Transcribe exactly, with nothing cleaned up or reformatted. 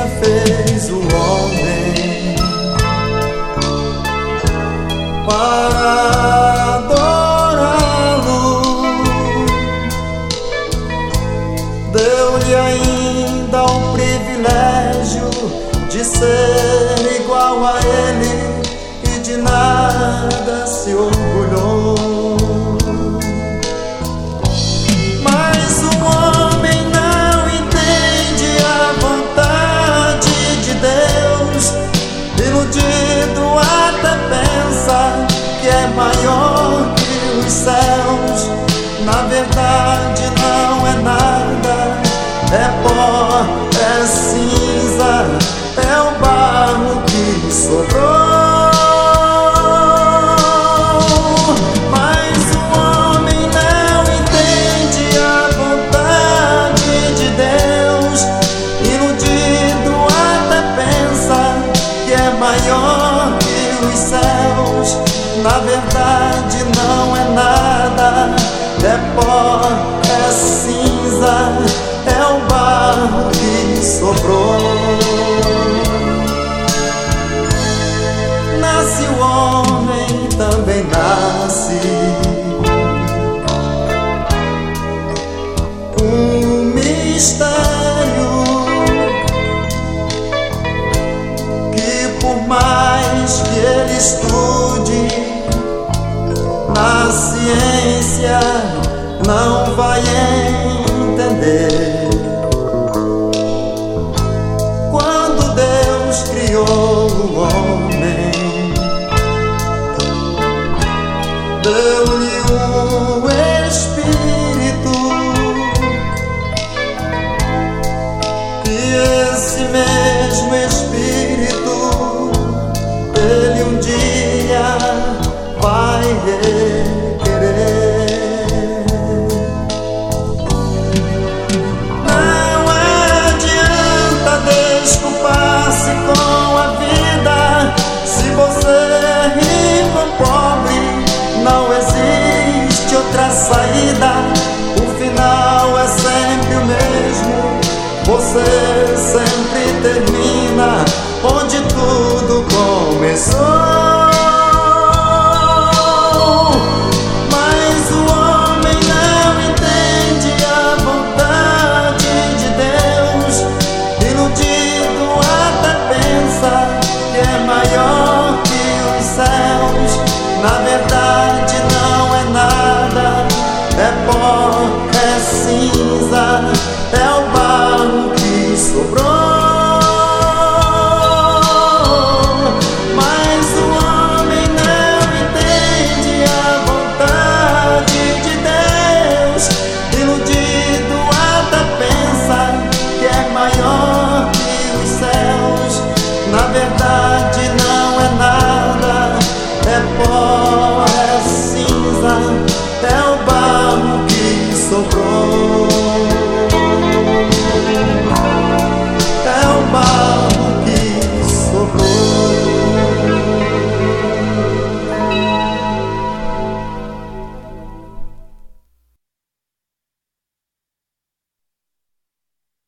fez o homem para adorá-lo, deu-lhe ainda o privilégio de ser igual a ele e de nada se orgulhou. Mas o homem não entende a vontade de Deus, iludido até pensa que é maior que os céus. Na verdade não é nada, é pó, é cinza, é o barro que sobrou. Mas o homem não entende a vontade de Deus, iludido até pensa que é maior que os céus. Na verdade não é nada, é pó, é cinza, é o barro que sobrou. Nasce o homem, também nasce um mistério que, por mais que ele estude na ciência, não vai entender. Quando Deus criou o homem, deu-lhe um espírito, e esse mesmo espírito ele um dia vai requerer. Não adianta desculpar-se com a vida. Se você é rico ou pobre, não existe outra saída. O final é sempre o mesmo, você sempre termina onde tudo começou.